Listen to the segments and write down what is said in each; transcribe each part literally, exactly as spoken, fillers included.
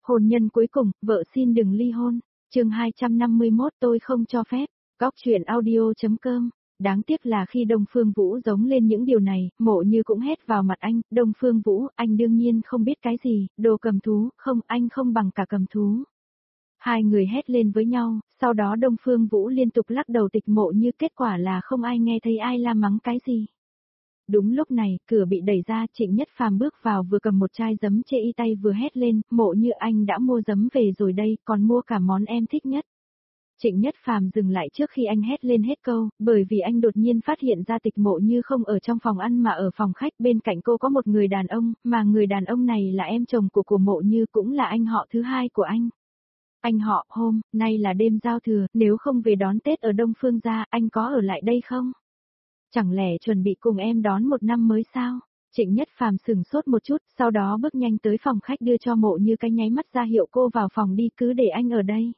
Hôn nhân cuối cùng, vợ xin đừng ly hôn. Chương hai trăm năm mươi mốt tôi không cho phép. Góc truyện audio.com. Đáng tiếc là khi Đông Phương Vũ giống lên những điều này, Mộ Như cũng hét vào mặt anh, Đông Phương Vũ, anh đương nhiên không biết cái gì, đồ cầm thú, không, anh không bằng cả cầm thú. Hai người hét lên với nhau, sau đó Đông Phương Vũ liên tục lắc đầu tịch Mộ Như, kết quả là không ai nghe thấy ai la mắng cái gì. Đúng lúc này, cửa bị đẩy ra, Trịnh Nhất Phàm bước vào vừa cầm một chai giấm chê y tay vừa hét lên, Mộ Như anh đã mua giấm về rồi đây, còn mua cả món em thích nhất. Trịnh Nhất Phàm dừng lại trước khi anh hét lên hết câu, bởi vì anh đột nhiên phát hiện ra tịch Mộ Như không ở trong phòng ăn mà ở phòng khách, bên cạnh cô có một người đàn ông, mà người đàn ông này là em chồng của của Mộ Như, cũng là anh họ thứ hai của anh. Anh họ, hôm nay là đêm giao thừa, nếu không về đón Tết ở Đông Phương gia, anh có ở lại đây không? Chẳng lẽ chuẩn bị cùng em đón một năm mới sao? Trịnh Nhất Phàm sừng sốt một chút, sau đó bước nhanh tới phòng khách đưa cho Mộ Như cái nháy mắt ra hiệu cô vào phòng đi, cứ để anh ở đây.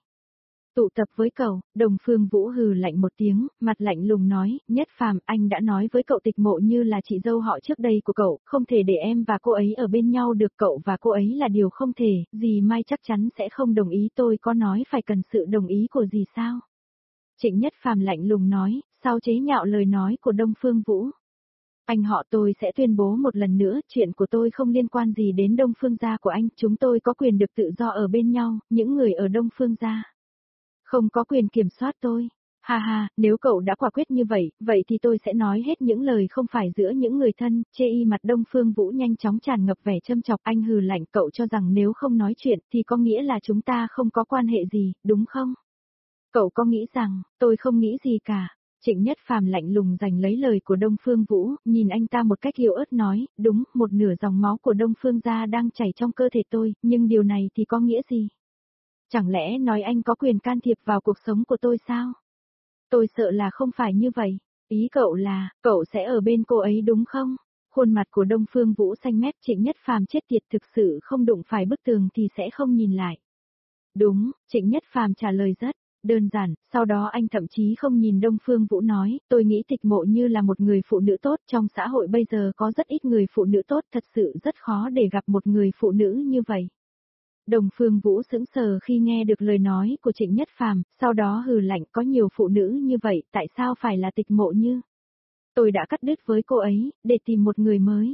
Tụ tập với cậu, Đông Phương Vũ hừ lạnh một tiếng, mặt lạnh lùng nói, Nhất Phàm, anh đã nói với cậu tịch Mộ Như là chị dâu họ trước đây của cậu, không thể để em và cô ấy ở bên nhau được, cậu và cô ấy là điều không thể, dì Mai chắc chắn sẽ không đồng ý, tôi có nói phải cần sự đồng ý của dì sao? Trịnh Nhất Phàm lạnh lùng nói, sau chế nhạo lời nói của Đông Phương Vũ. Anh họ tôi sẽ tuyên bố một lần nữa, chuyện của tôi không liên quan gì đến Đông Phương gia của anh, chúng tôi có quyền được tự do ở bên nhau, những người ở Đông Phương gia không có quyền kiểm soát tôi. Ha ha, nếu cậu đã quả quyết như vậy, vậy thì tôi sẽ nói hết những lời không phải giữa những người thân, chê y mặt Đông Phương Vũ nhanh chóng tràn ngập vẻ châm chọc, anh hừ lạnh, cậu cho rằng nếu không nói chuyện thì có nghĩa là chúng ta không có quan hệ gì, đúng không? Cậu có nghĩ rằng, tôi không nghĩ gì cả. Trịnh Nhất Phàm lạnh lùng giành lấy lời của Đông Phương Vũ, nhìn anh ta một cách yếu ớt nói, đúng, một nửa dòng máu của Đông Phương gia đang chảy trong cơ thể tôi, nhưng điều này thì có nghĩa gì? Chẳng lẽ nói anh có quyền can thiệp vào cuộc sống của tôi sao? Tôi sợ là không phải như vậy. Ý cậu là, cậu sẽ ở bên cô ấy đúng không? Khuôn mặt của Đông Phương Vũ xanh mét, Trịnh Nhất Phàm chết tiệt, thực sự không đụng phải bức tường thì sẽ không nhìn lại. Đúng, Trịnh Nhất Phàm trả lời rất đơn giản, sau đó anh thậm chí không nhìn Đông Phương Vũ nói, tôi nghĩ tịch Mộ Như là một người phụ nữ tốt, trong xã hội bây giờ có rất ít người phụ nữ tốt, thật sự rất khó để gặp một người phụ nữ như vậy. Đông Phương Vũ sững sờ khi nghe được lời nói của Trịnh Nhất Phàm, sau đó hừ lạnh, có nhiều phụ nữ như vậy, tại sao phải là tịch Mộ Như? Tôi đã cắt đứt với cô ấy, để tìm một người mới.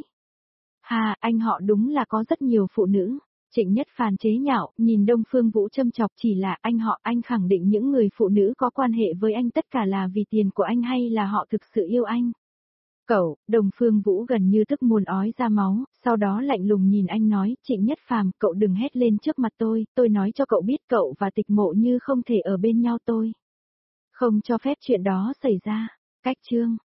Hà, anh họ đúng là có rất nhiều phụ nữ. Trịnh Nhất Phàm chế nhạo, nhìn Đông Phương Vũ châm chọc, chỉ là anh họ, anh khẳng định những người phụ nữ có quan hệ với anh tất cả là vì tiền của anh hay là họ thực sự yêu anh? Cậu, Đông Phương Vũ gần như tức muốn ói ra máu, sau đó lạnh lùng nhìn anh nói, Trịnh Nhất Phàm, cậu đừng hét lên trước mặt tôi, tôi nói cho cậu biết cậu và tịch Mộ Như không thể ở bên nhau, tôi không cho phép chuyện đó xảy ra. Cách chương